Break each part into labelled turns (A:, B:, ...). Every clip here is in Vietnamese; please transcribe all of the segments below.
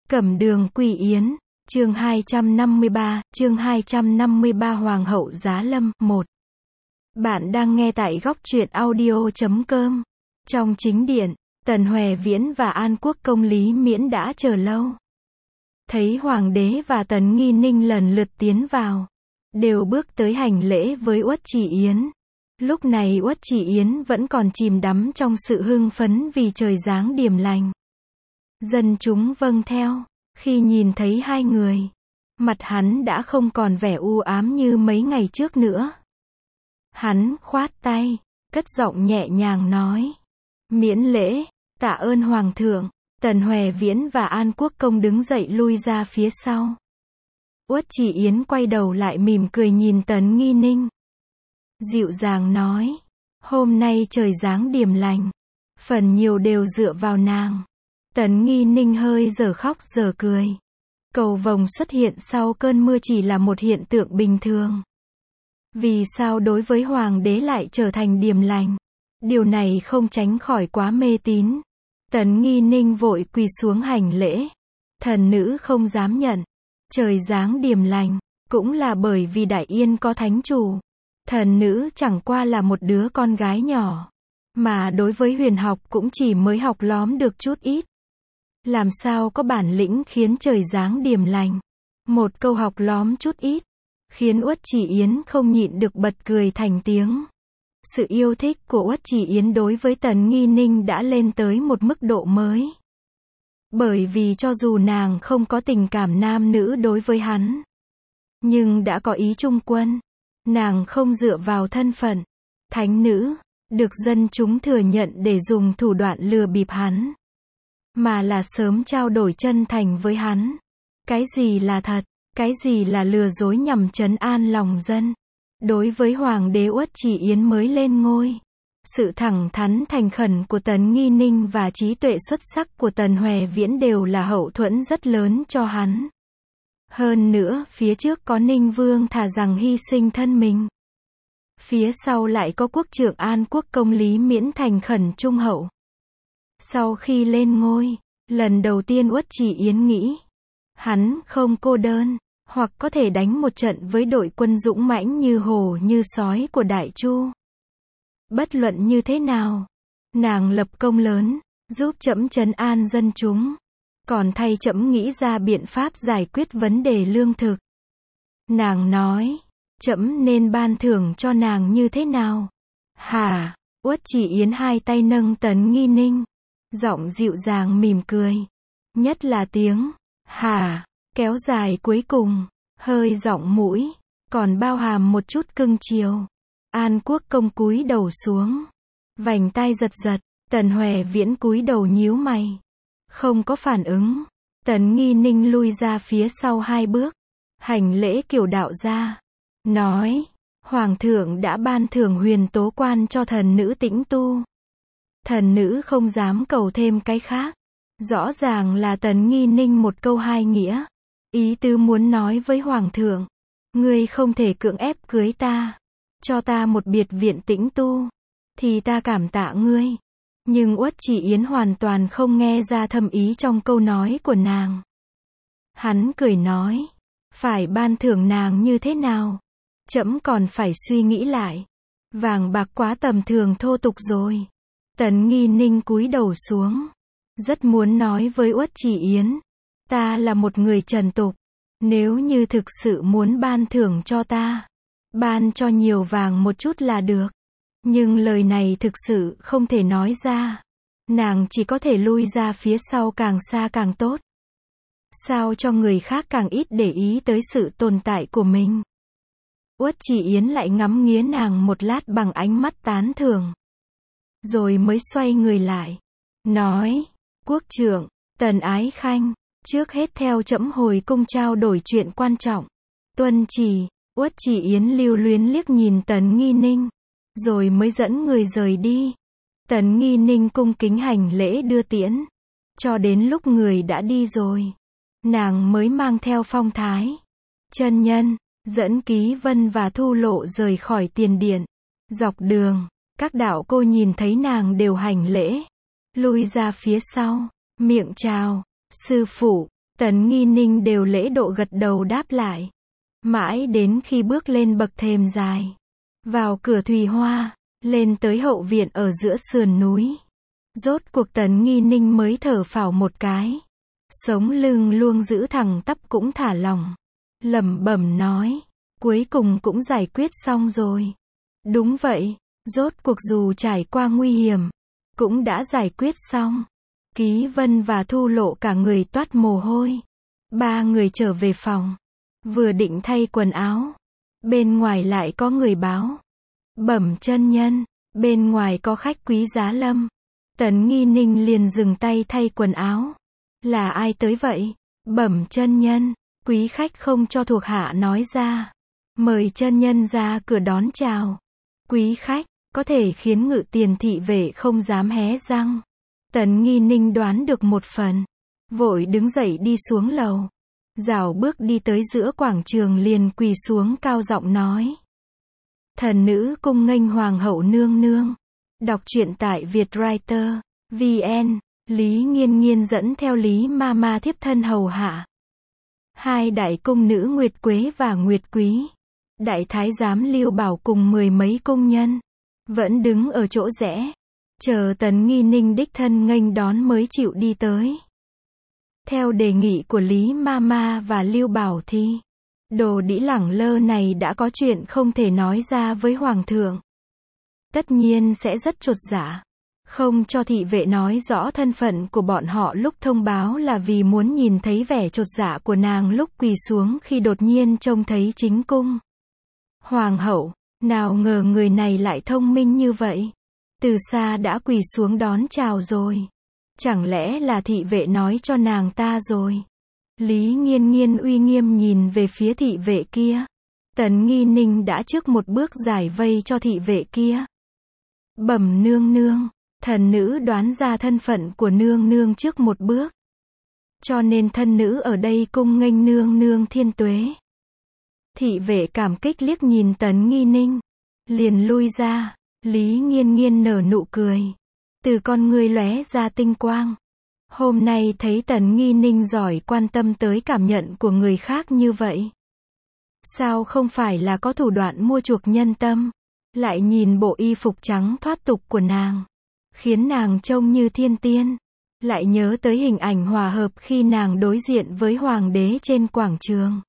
A: Cẩm Đường Quỳ Yến, chương 253 Hoàng hậu Giá Lâm, 1. Bạn đang nghe tại góc truyện audio.com. Trong chính điện, Tần Hoè Viễn và An Quốc công Lý Miễn đã chờ lâu. Thấy Hoàng đế và Tần Nghi Ninh lần lượt tiến vào, đều bước tới hành lễ với Uất Chỉ Yến. Lúc này Uất Chỉ Yến vẫn còn chìm đắm trong sự hưng phấn vì trời giáng điềm lành. Dân chúng vâng theo, khi nhìn thấy hai người, mặt hắn đã không còn vẻ u ám như mấy ngày trước nữa. Hắn khoát tay, cất giọng nhẹ nhàng nói: "Miễn lễ, tạ ơn Hoàng thượng." Tần Hoè Viễn và An Quốc công đứng dậy lui ra phía sau. Uất Chỉ Yến quay đầu lại mỉm cười nhìn Tần Nghi Ninh, dịu dàng nói: "Hôm nay trời giáng điềm lành, phần nhiều đều dựa vào nàng." Tần Nghi Ninh hơi dở khóc dở cười. Cầu vồng xuất hiện sau cơn mưa chỉ là một hiện tượng bình thường. Vì sao đối với Hoàng đế lại trở thành điềm lành? Điều này không tránh khỏi quá mê tín. Tần Nghi Ninh vội quỳ xuống hành lễ. Thần nữ không dám nhận. Trời giáng điềm lành, cũng là bởi vì Đại Yên có thánh chủ. Thần nữ chẳng qua là một đứa con gái nhỏ, mà đối với huyền học cũng chỉ mới học lóm được chút ít. Làm sao có bản lĩnh khiến trời giáng điềm lành? Một câu học lóm chút ít, khiến Uất Chỉ Yến không nhịn được bật cười thành tiếng. Sự yêu thích của Uất Chỉ Yến đối với Tần Nghi Ninh đã lên tới một mức độ mới. Bởi vì cho dù nàng không có tình cảm nam nữ đối với hắn, nhưng đã có ý trung quân. Nàng không dựa vào thân phận thánh nữ, được dân chúng thừa nhận để dùng thủ đoạn lừa bịp hắn, mà là sớm trao đổi chân thành với hắn. Cái gì là thật, cái gì là lừa dối nhằm trấn an lòng dân. Đối với Hoàng đế Uất Chỉ Yến mới lên ngôi, sự thẳng thắn thành khẩn của Tần Nghi Ninh và trí tuệ xuất sắc của Tần Hoè Viễn đều là hậu thuẫn rất lớn cho hắn. Hơn nữa, phía trước có Ninh Vương thà rằng hy sinh thân mình, phía sau lại có quốc trưởng An Quốc công Lý Miễn thành khẩn trung hậu. Sau khi lên ngôi, lần đầu tiên Uất Chỉ Yến nghĩ, hắn không cô đơn, hoặc có thể đánh một trận với đội quân dũng mãnh như hổ như sói của Đại Chu. Bất luận như thế nào, nàng lập công lớn, giúp trẫm trấn an dân chúng, còn thay trẫm nghĩ ra biện pháp giải quyết vấn đề lương thực. Nàng nói, trẫm nên ban thưởng cho nàng như thế nào? Hả? Uất Chỉ Yến hai tay nâng Tần Nghi Ninh, giọng dịu dàng mỉm cười, nhất là tiếng hả kéo dài cuối cùng, hơi giọng mũi còn bao hàm một chút cưng chiều. An Quốc công cúi đầu xuống, vành tai giật giật. Tần Hoè Viễn cúi đầu nhíu mày, không có phản ứng. Tần Nghi Ninh lui ra phía sau hai bước, hành lễ kiểu đạo gia, nói: "Hoàng thượng đã ban thưởng huyền tố quan cho thần nữ tĩnh tu. Thần nữ không dám cầu thêm cái khác." Rõ ràng là Tần Nghi Ninh một câu hai nghĩa. Ý tứ muốn nói với Hoàng thượng, ngươi không thể cưỡng ép cưới ta, cho ta một biệt viện tĩnh tu, thì ta cảm tạ ngươi. Nhưng Uất Chỉ Yến hoàn toàn không nghe ra thâm ý trong câu nói của nàng. Hắn cười nói: "Phải ban thưởng nàng như thế nào? Trẫm còn phải suy nghĩ lại. Vàng bạc quá tầm thường thô tục rồi." Tần Nghi Ninh cúi đầu xuống, rất muốn nói với Uất Chỉ Yến: "Ta là một người trần tục, nếu như thực sự muốn ban thưởng cho ta, ban cho nhiều vàng một chút là được." Nhưng lời này thực sự không thể nói ra. Nàng chỉ có thể lui ra phía sau càng xa càng tốt. Sao cho người khác càng ít để ý tới sự tồn tại của mình. Uất Chỉ Yến lại ngắm nghía nàng một lát bằng ánh mắt tán thưởng, rồi mới xoay người lại, nói: "Quốc trưởng, Tần Ái Khanh, trước hết theo trẫm hồi cung trao đổi chuyện quan trọng." "Tuân chỉ." Uất Chỉ Yến lưu luyến liếc nhìn Tần Nghi Ninh, rồi mới dẫn người rời đi. Tần Nghi Ninh cung kính hành lễ đưa tiễn. Cho đến lúc người đã đi rồi, nàng mới mang theo phong thái chân nhân, dẫn Ký Vân và Thu Lộ rời khỏi tiền điện. Dọc đường, các đạo cô nhìn thấy nàng đều hành lễ, lui ra phía sau, miệng chào: "Sư phụ." Tần Nghi Ninh đều lễ độ gật đầu đáp lại. Mãi đến khi bước lên bậc thềm dài, vào cửa Thùy Hoa, lên tới hậu viện ở giữa sườn núi. Rốt cuộc Tần Nghi Ninh mới thở phào một cái. Sống lưng luôn giữ thẳng tắp cũng thả lỏng. Lẩm bẩm nói, cuối cùng cũng giải quyết xong rồi. Đúng vậy, rốt cuộc dù trải qua nguy hiểm, cũng đã giải quyết xong. Ký Vân và Thu Lộ cả người toát mồ hôi. Ba người trở về phòng. Vừa định thay quần áo. Bên ngoài lại có người báo. Bẩm chân nhân, bên ngoài có khách quý giá lâm. Tần Nghi Ninh liền dừng tay thay quần áo. Là ai tới vậy? Bẩm chân nhân, quý khách không cho thuộc hạ nói ra. Mời chân nhân ra cửa đón chào. Quý khách, có thể khiến Ngự Tiền thị vệ không dám hé răng. Tần Nghi Ninh đoán được một phần. Vội đứng dậy đi xuống lầu. Rảo bước đi tới giữa quảng trường liền quỳ xuống cao giọng nói. Thần nữ cung nghênh hoàng hậu nương nương. Đọc truyện tại Vietwriter VN. Lý Nghiên Nghiên dẫn theo Lý Mama thiếp thân hầu hạ. Hai đại cung nữ Nguyệt Quế và Nguyệt Quý. Đại thái giám Lưu Bảo cùng 10 mấy cung nhân. Vẫn đứng ở chỗ rẽ. Chờ Tần Nghi Ninh đích thân nghênh đón mới chịu đi tới. Theo đề nghị của Lý Mama và Lưu Bảo thì đồ đĩ lẳng lơ này đã có chuyện không thể nói ra với Hoàng thượng. Tất nhiên sẽ rất chột dạ. Không cho thị vệ nói rõ thân phận của bọn họ lúc thông báo là vì muốn nhìn thấy vẻ chột dạ của nàng lúc quỳ xuống khi đột nhiên trông thấy chính cung. Hoàng hậu, nào ngờ người này lại thông minh như vậy. Từ xa đã quỳ xuống đón chào rồi. Chẳng lẽ là thị vệ nói cho nàng ta rồi? Lý Nghiên Nghiên uy nghiêm nhìn về phía thị vệ kia. Tần Nghi Ninh đã trước một bước giải vây cho thị vệ kia. Bẩm nương nương, thần nữ đoán ra thân phận của nương nương trước một bước. Cho nên thân nữ ở đây cung nghênh nương nương thiên tuế. Thị vệ cảm kích liếc nhìn Tần Nghi Ninh. Liền lui ra. Lý Nghiên Nghiên nở nụ cười. Từ con ngươi lóe ra tinh quang. Hôm nay thấy Tần Nghi Ninh giỏi quan tâm tới cảm nhận của người khác như vậy. Sao không phải là có thủ đoạn mua chuộc nhân tâm? Lại nhìn bộ y phục trắng thoát tục của nàng. Khiến nàng trông như thiên tiên. Lại nhớ tới hình ảnh hòa hợp khi nàng đối diện với hoàng đế trên quảng trường.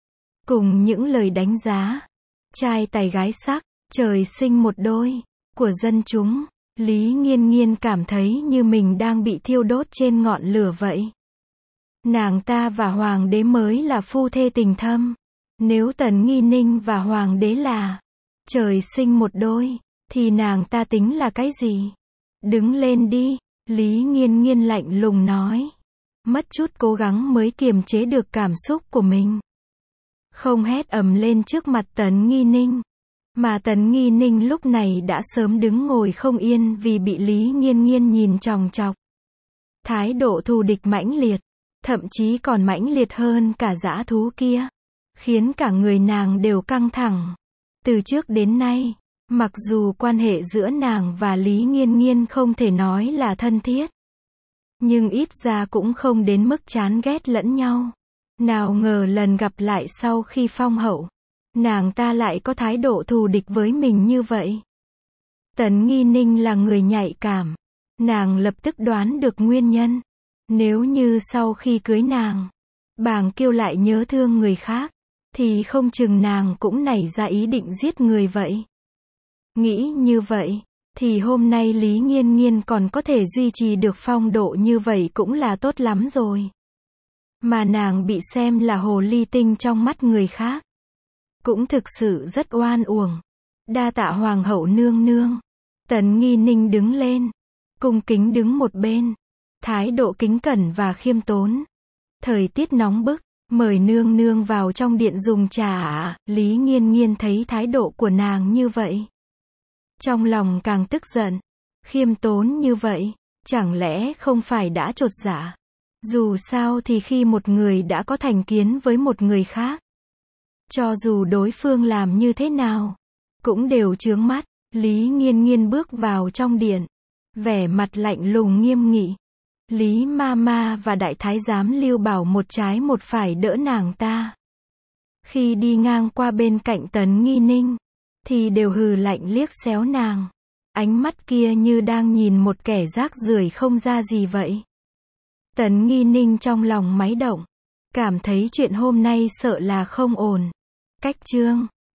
A: Cùng những lời đánh giá. Trai tài gái sắc, trời sinh một đôi. Của dân chúng. Lý Nghiên Nghiên cảm thấy như mình đang bị thiêu đốt trên ngọn lửa vậy. Nàng ta và hoàng đế mới là phu thê tình thâm. Nếu Tần Nghi Ninh và hoàng đế là trời sinh một đôi, thì nàng ta tính là cái gì? Đứng lên đi, Lý Nghiên Nghiên lạnh lùng nói. Mất chút cố gắng mới kiềm chế được cảm xúc của mình. Không hét ầm lên trước mặt Tần Nghi Ninh. Mà Tần Nghi Ninh lúc này đã sớm đứng ngồi không yên vì bị Lý Nghiên Nghiên nhìn chòng chọc. Thái độ thù địch mãnh liệt, thậm chí còn mãnh liệt hơn cả dã thú kia, khiến cả người nàng đều căng thẳng. Từ trước đến nay, mặc dù quan hệ giữa nàng và Lý Nghiên Nghiên không thể nói là thân thiết, nhưng ít ra cũng không đến mức chán ghét lẫn nhau. Nào ngờ lần gặp lại sau khi phong hậu, nàng ta lại có thái độ thù địch với mình như vậy. Tần Nghi Ninh là người nhạy cảm. Nàng lập tức đoán được nguyên nhân. Nếu như sau khi cưới nàng, Bàng Kiêu lại nhớ thương người khác, thì không chừng nàng cũng nảy ra ý định giết người vậy. Nghĩ như vậy, thì hôm nay Lý Nghiên Nghiên còn có thể duy trì được phong độ như vậy cũng là tốt lắm rồi. Mà nàng bị xem là hồ ly tinh trong mắt người khác, cũng thực sự rất oan uổng. Đa tạ hoàng hậu nương nương. Tần Nghi Ninh đứng lên, cung kính đứng một bên, thái độ kính cẩn và khiêm tốn. Thời tiết nóng bức, mời nương nương vào trong điện dùng trà ạ. Lý Nghiên Nghiên thấy thái độ của nàng như vậy, trong lòng càng tức giận. Khiêm tốn như vậy, chẳng lẽ không phải đã chột dạ? Dù sao thì khi một người đã có thành kiến với một người khác, cho dù đối phương làm như thế nào, cũng đều chướng mắt. Lý Nghiên Nghiên bước vào trong điện, vẻ mặt lạnh lùng nghiêm nghị. Lý Mama và đại thái giám Lưu Bảo một trái một phải đỡ nàng ta. Khi đi ngang qua bên cạnh Tấn Nghi Ninh, thì đều hừ lạnh liếc xéo nàng. Ánh mắt kia như đang nhìn một kẻ rác rưởi không ra gì vậy. Tấn Nghi Ninh trong lòng máy động, cảm thấy chuyện hôm nay sợ là không ổn. Cách chương